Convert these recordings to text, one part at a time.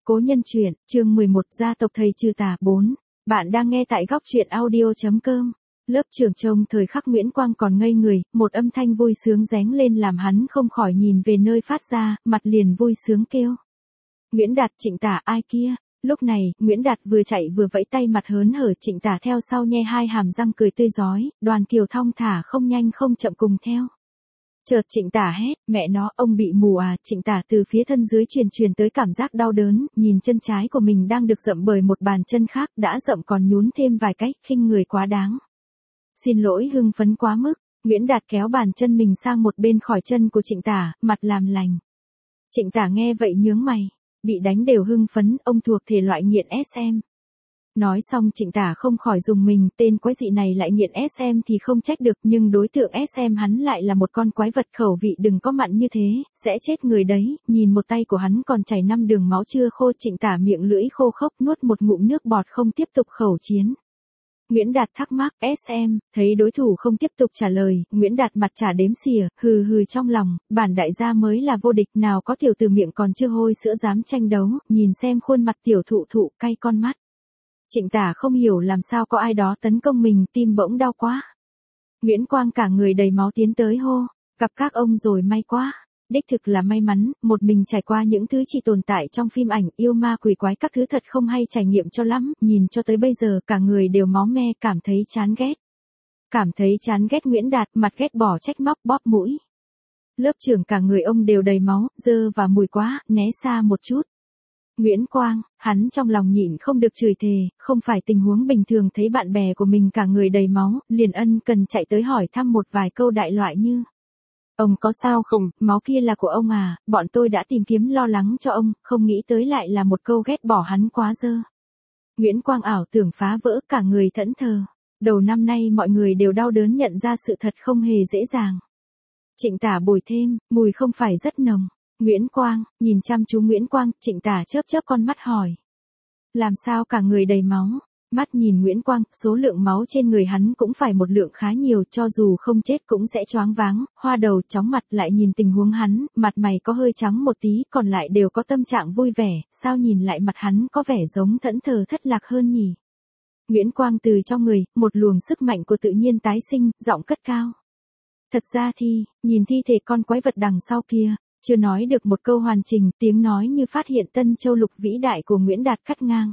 Cố nhân truyện, chương 11, gia tộc thầy trừ tà 4. Bạn đang nghe tại góc truyện audio.com. Lớp trưởng trông thời khắc Nguyễn Quang còn ngây người, một âm thanh vui sướng rén lên làm hắn không khỏi nhìn về nơi phát ra, mặt liền vui sướng kêu. Nguyễn Đạt, Trịnh Tả, ai kia? Lúc này, Nguyễn Đạt vừa chạy vừa vẫy tay mặt hớn hở, Trịnh Tả theo sau nhe hai hàm răng cười tươi rói, Đoàn Kiều thong thả không nhanh không chậm cùng theo. Chợt Trịnh Tả hét, mẹ nó, ông bị mù à? Trịnh Tả từ phía thân dưới truyền tới cảm giác đau đớn, nhìn chân trái của mình đang được dậm bởi một bàn chân khác, đã dậm còn nhún thêm vài cách, khinh người quá đáng. Xin lỗi, hưng phấn quá mức. Nguyễn Đạt kéo bàn chân mình sang một bên khỏi chân của Trịnh Tả, mặt làm lành. Trịnh Tả nghe vậy nhướng mày, bị đánh đều hưng phấn, ông thuộc thể loại nghiện SM. Nói xong Trịnh Tả không khỏi dùng mình, tên quái dị này lại nghiện SM thì không trách được, nhưng đối tượng SM hắn lại là một con quái vật, khẩu vị đừng có mặn như thế, sẽ chết người đấy. Nhìn một tay của hắn còn chảy 5 đường máu chưa khô, Trịnh Tả miệng lưỡi khô khốc nuốt một ngụm nước bọt không tiếp tục khẩu chiến. Nguyễn Đạt thắc mắc, SM, thấy đối thủ không tiếp tục trả lời, Nguyễn Đạt mặt chả đếm xỉa, hừ hừ trong lòng, bản đại gia mới là vô địch, nào có tiểu tử miệng còn chưa hôi sữa dám tranh đấu, nhìn xem khuôn mặt tiểu thụ cay con mắt. Trịnh Tả không hiểu làm sao có ai đó tấn công mình, tim bỗng đau quá. Nguyễn Quang cả người đầy máu tiến tới hô, gặp các ông rồi, may quá. Đích thực là may mắn, một mình trải qua những thứ chỉ tồn tại trong phim ảnh, yêu ma quỷ quái các thứ thật không hay trải nghiệm cho lắm, nhìn cho tới bây giờ cả người đều máu me, cảm thấy chán ghét. Cảm thấy chán ghét Nguyễn Đạt, mặt ghét bỏ trách móc bóp mũi. Lớp trưởng cả người ông đều đầy máu, dơ và mùi quá, né xa một chút. Nguyễn Quang, hắn trong lòng nhịn không được chửi thề, không phải tình huống bình thường thấy bạn bè của mình cả người đầy máu, liền ân cần chạy tới hỏi thăm một vài câu đại loại như: ông có sao không, máu kia là của ông à, bọn tôi đã tìm kiếm lo lắng cho ông, không nghĩ tới lại là một câu ghét bỏ hắn quá dơ. Nguyễn Quang ảo tưởng phá vỡ, cả người thẫn thờ. Đầu năm nay mọi người đều đau đớn nhận ra sự thật không hề dễ dàng. Trịnh Tả bồi thêm, mùi không phải rất nồng. Nguyễn Quang, nhìn chăm chú Nguyễn Quang, Trịnh Tả chớp con mắt hỏi. Làm sao cả người đầy máu? Mắt nhìn Nguyễn Quang, số lượng máu trên người hắn cũng phải một lượng khá nhiều, cho dù không chết cũng sẽ choáng váng, hoa đầu chóng mặt. Lại nhìn tình huống hắn, mặt mày có hơi trắng một tí, còn lại đều có tâm trạng vui vẻ, sao nhìn lại mặt hắn có vẻ giống thẫn thờ thất lạc hơn nhỉ? Nguyễn Quang từ trong người, một luồng sức mạnh của tự nhiên tái sinh, giọng cất cao. Thật ra thì, nhìn thi thể con quái vật đằng sau kia. Chưa nói được một câu hoàn chỉnh, tiếng nói như phát hiện tân châu lục vĩ đại của Nguyễn Đạt cắt ngang.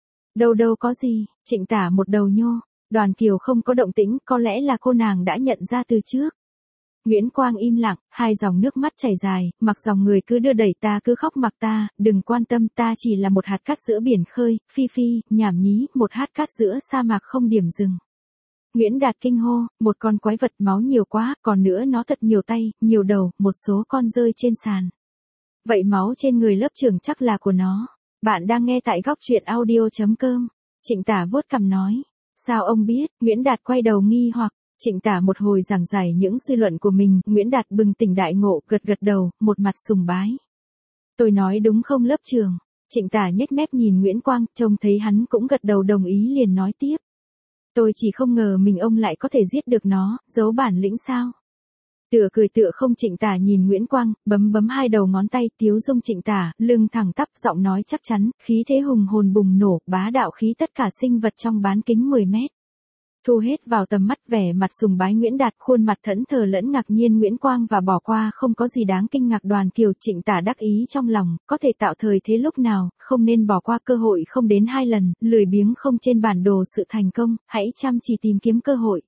Đâu có gì, Trịnh Tả một đầu nhô, Đoàn Kiều không có động tĩnh, có lẽ là cô nàng đã nhận ra từ trước. Nguyễn Quang im lặng, hai dòng nước mắt chảy dài, mặc dòng người cứ đưa đẩy ta cứ khóc mặc ta, đừng quan tâm, ta chỉ là một hạt cát giữa biển khơi, phi, nhảm nhí, một hạt cát giữa sa mạc không điểm dừng. Nguyễn Đạt kinh hô, một con quái vật máu nhiều quá, còn nữa nó thật nhiều tay, nhiều đầu, một số con rơi trên sàn. Vậy máu trên người lớp trưởng chắc là của nó. Bạn đang nghe tại góc truyện audio.com. Trịnh Tả vuốt cằm nói. Sao ông biết? Nguyễn Đạt quay đầu nghi hoặc. Trịnh Tả một hồi giảng giải những suy luận của mình, Nguyễn Đạt bừng tỉnh đại ngộ, gật đầu, một mặt sùng bái. Tôi nói đúng không lớp trưởng? Trịnh Tả nhếch mép nhìn Nguyễn Quang, trông thấy hắn cũng gật đầu đồng ý liền nói tiếp. Tôi chỉ không ngờ mình ông lại có thể giết được nó, giấu bản lĩnh sao? Tựa cười tựa không. Trịnh Tả nhìn Nguyễn Quang, bấm hai đầu ngón tay, tiếu dung Trịnh Tả, lưng thẳng tắp, giọng nói chắc chắn, khí thế hùng hồn bùng nổ, bá đạo khí tất cả sinh vật trong bán kính 10 mét. Thu hết vào tầm mắt, vẻ mặt sùng bái Nguyễn Đạt, khuôn mặt thẫn thờ lẫn ngạc nhiên Nguyễn Quang và bỏ qua không có gì đáng kinh ngạc. Đoàn Kiều, Trịnh Tả đắc ý trong lòng, có thể tạo thời thế lúc nào, không nên bỏ qua cơ hội không đến 2 lần, lười biếng không trên bản đồ sự thành công, hãy chăm chỉ tìm kiếm cơ hội.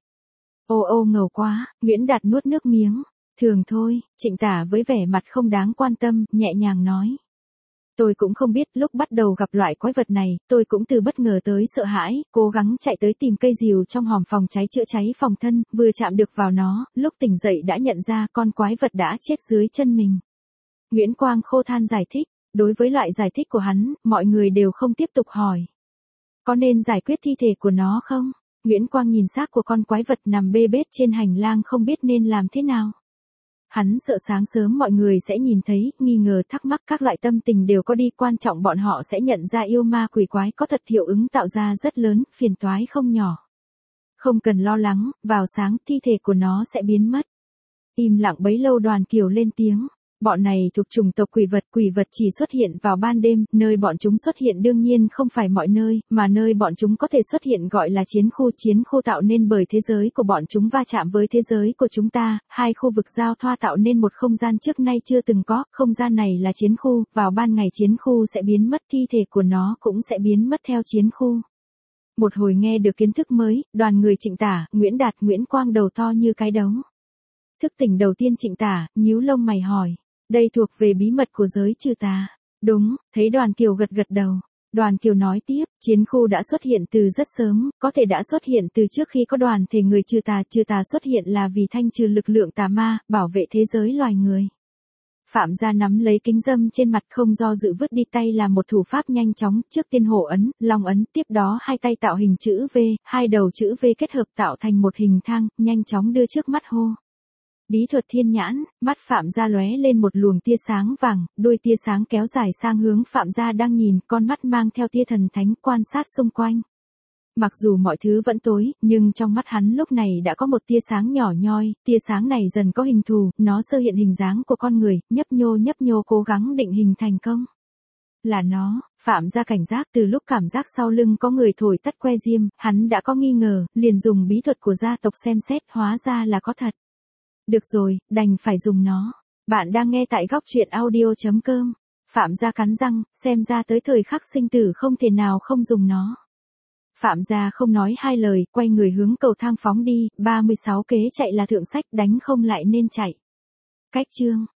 Ô ngầu quá, Nguyễn Đạt nuốt nước miếng. Thường thôi, Trịnh Tả với vẻ mặt không đáng quan tâm, nhẹ nhàng nói. Tôi cũng không biết, lúc bắt đầu gặp loại quái vật này, tôi cũng từ bất ngờ tới sợ hãi, cố gắng chạy tới tìm cây rìu trong hòm phòng cháy chữa cháy phòng thân, vừa chạm được vào nó, lúc tỉnh dậy đã nhận ra con quái vật đã chết dưới chân mình. Nguyễn Quang khô than giải thích, đối với loại giải thích của hắn, mọi người đều không tiếp tục hỏi. Có nên giải quyết thi thể của nó không? Nguyễn Quang nhìn xác của con quái vật nằm bê bết trên hành lang không biết nên làm thế nào. Hắn sợ sáng sớm mọi người sẽ nhìn thấy, nghi ngờ thắc mắc các loại tâm tình đều có đi, quan trọng bọn họ sẽ nhận ra yêu ma quỷ quái có thật hiệu ứng tạo ra rất lớn, phiền toái không nhỏ. Không cần lo lắng, vào sáng thi thể của nó sẽ biến mất. Im lặng bấy lâu Đoàn Kiều lên tiếng. Bọn này thuộc chủng tộc quỷ vật chỉ xuất hiện vào ban đêm, nơi bọn chúng xuất hiện đương nhiên không phải mọi nơi, mà nơi bọn chúng có thể xuất hiện gọi là chiến khu tạo nên bởi thế giới của bọn chúng va chạm với thế giới của chúng ta, hai khu vực giao thoa tạo nên một không gian trước nay chưa từng có, không gian này là chiến khu, vào ban ngày chiến khu sẽ biến mất, thi thể của nó cũng sẽ biến mất theo chiến khu. Một hồi nghe được kiến thức mới, đoàn người Trịnh Tả, Nguyễn Đạt, Nguyễn Quang đầu to như cái đấu. Thức tỉnh đầu tiên Trịnh Tả, nhíu lông mày hỏi. Đây thuộc về bí mật của giới trừ tà. Đúng, thấy Đoàn Kiều gật gật đầu. Đoàn Kiều nói tiếp, chiến khu đã xuất hiện từ rất sớm, có thể đã xuất hiện từ trước khi có đoàn thể người trừ tà xuất hiện là vì thanh trừ lực lượng tà ma, bảo vệ thế giới loài người. Phạm gia nắm lấy kính dâm trên mặt không do dự vứt đi tay làm một thủ pháp nhanh chóng, trước tiên hổ ấn, long ấn, tiếp đó hai tay tạo hình chữ V, hai đầu chữ V kết hợp tạo thành một hình thang, nhanh chóng đưa trước mắt hô. Bí thuật thiên nhãn, mắt Phạm gia lóe lên một luồng tia sáng vàng, đuôi tia sáng kéo dài sang hướng Phạm gia đang nhìn, con mắt mang theo tia thần thánh quan sát xung quanh. Mặc dù mọi thứ vẫn tối, nhưng trong mắt hắn lúc này đã có một tia sáng nhỏ nhoi, tia sáng này dần có hình thù, nó sơ hiện hình dáng của con người, nhấp nhô cố gắng định hình thành công. Là nó, Phạm gia cảnh giác từ lúc cảm giác sau lưng có người thổi tắt que diêm, hắn đã có nghi ngờ, liền dùng bí thuật của gia tộc xem xét, hóa ra là có thật. Được rồi, đành phải dùng nó. Bạn đang nghe tại góc truyện audio.com. Phạm gia cắn răng, xem ra tới thời khắc sinh tử không thể nào không dùng nó. Phạm gia không nói hai lời, quay người hướng cầu thang phóng đi, 36 kế chạy là thượng sách, đánh không lại nên chạy. Cách chương